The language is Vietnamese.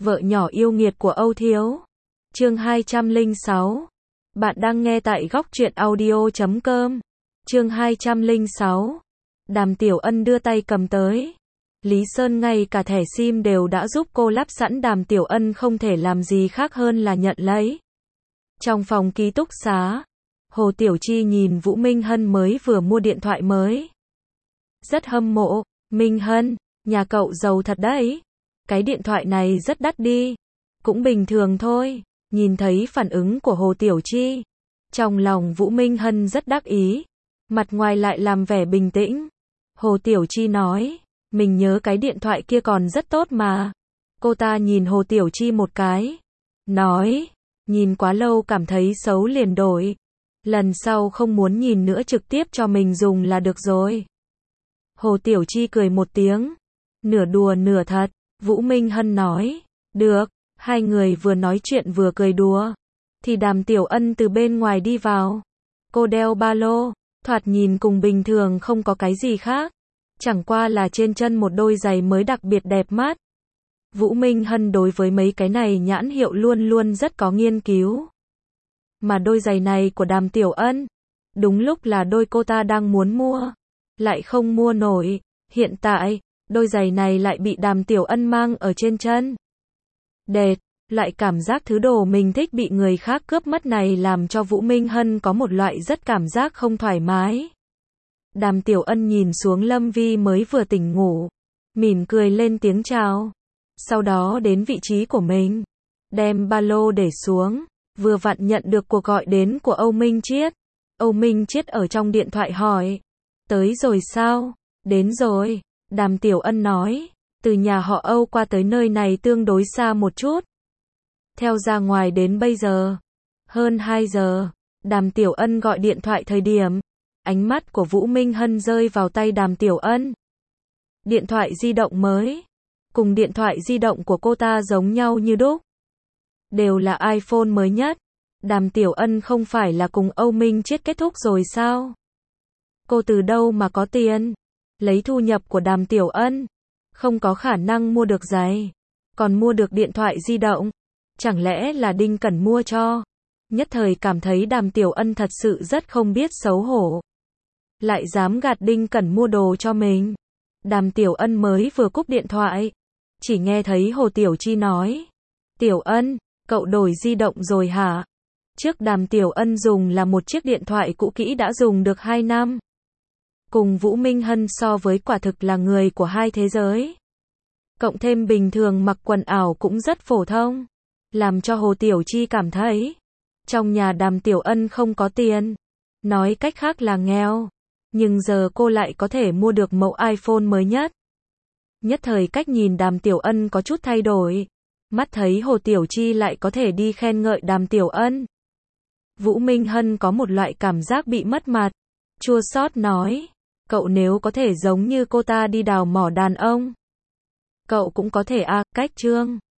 Vợ nhỏ yêu nghiệt của Âu Thiếu. Chương 206. Bạn đang nghe tại góc truyện audio.com. Chương 206. Đàm Tiểu Ân đưa tay cầm tới. Lý Sơn ngay cả thẻ SIM đều đã giúp cô lắp sẵn, Đàm Tiểu Ân không thể làm gì khác hơn là nhận lấy. Trong phòng ký túc xá, Hồ Tiểu Chi nhìn Vũ Minh Hân mới vừa mua điện thoại mới. Rất hâm mộ, Minh Hân, nhà cậu giàu thật đấy. Cái điện thoại này rất đắt đi. Cũng bình thường thôi. Nhìn thấy phản ứng của Hồ Tiểu Chi, trong lòng Vũ Minh Hân rất đắc ý, mặt ngoài lại làm vẻ bình tĩnh. Hồ Tiểu Chi nói, mình nhớ cái điện thoại kia còn rất tốt mà. Cô ta nhìn Hồ Tiểu Chi một cái, nói, nhìn quá lâu cảm thấy xấu liền đổi. Lần sau không muốn nhìn nữa, trực tiếp cho mình dùng là được rồi. Hồ Tiểu Chi cười một tiếng, nửa đùa nửa thật. Vũ Minh Hân nói, được. Hai người vừa nói chuyện vừa cười đùa, thì Đàm Tiểu Ân từ bên ngoài đi vào. Cô đeo ba lô, thoạt nhìn cùng bình thường không có cái gì khác, chẳng qua là trên chân một đôi giày mới đặc biệt đẹp mắt. Vũ Minh Hân đối với mấy cái này nhãn hiệu luôn luôn rất có nghiên cứu. Mà đôi giày này của Đàm Tiểu Ân, đúng lúc là đôi cô ta đang muốn mua, lại không mua nổi. Hiện tại, đôi giày này lại bị Đàm Tiểu Ân mang ở trên chân. Đệt, lại cảm giác thứ đồ mình thích bị người khác cướp mất này làm cho Vũ Minh Hân có một loại rất cảm giác không thoải mái. Đàm Tiểu Ân nhìn xuống Lâm Vi mới vừa tỉnh ngủ, mỉm cười lên tiếng chào. Sau đó đến vị trí của mình, đem ba lô để xuống, vừa vặn nhận được cuộc gọi đến của Âu Minh Chiết. Âu Minh Chiết ở trong điện thoại hỏi, tới rồi sao? Đến rồi, Đàm Tiểu Ân nói. Từ nhà họ Âu qua tới nơi này tương đối xa một chút. Theo ra ngoài đến bây giờ, hơn 2 giờ, Đàm Tiểu Ân gọi điện thoại thời điểm, ánh mắt của Vũ Minh Hân rơi vào tay Đàm Tiểu Ân. Điện thoại di động mới, cùng điện thoại di động của cô ta giống nhau như đúc. Đều là iPhone mới nhất. Đàm Tiểu Ân không phải là cùng Âu Minh Chiết kết thúc rồi sao? Cô từ đâu mà có tiền? Lấy thu nhập của Đàm Tiểu Ân, không có khả năng mua được giày, còn mua được điện thoại di động. Chẳng lẽ là Đinh Cẩn mua cho? Nhất thời cảm thấy Đàm Tiểu Ân thật sự rất không biết xấu hổ. Lại dám gạt Đinh Cẩn mua đồ cho mình. Đàm Tiểu Ân mới vừa cúp điện thoại, chỉ nghe thấy Hồ Tiểu Chi nói, Tiểu Ân, cậu đổi di động rồi hả? Trước Đàm Tiểu Ân dùng là một chiếc điện thoại cũ kỹ đã dùng được 2 năm. Cùng Vũ Minh Hân so với quả thực là người của hai thế giới. Cộng thêm bình thường mặc quần áo cũng rất phổ thông, làm cho Hồ Tiểu Chi cảm thấy trong nhà Đàm Tiểu Ân không có tiền, nói cách khác là nghèo. Nhưng giờ cô lại có thể mua được mẫu iPhone mới nhất. Nhất thời cách nhìn Đàm Tiểu Ân có chút thay đổi. Mắt thấy Hồ Tiểu Chi lại có thể đi khen ngợi Đàm Tiểu Ân, Vũ Minh Hân có một loại cảm giác bị mất mặt, chua xót nói, cậu nếu có thể giống như cô ta đi đào mỏ đàn ông, cậu cũng có thể cách Trương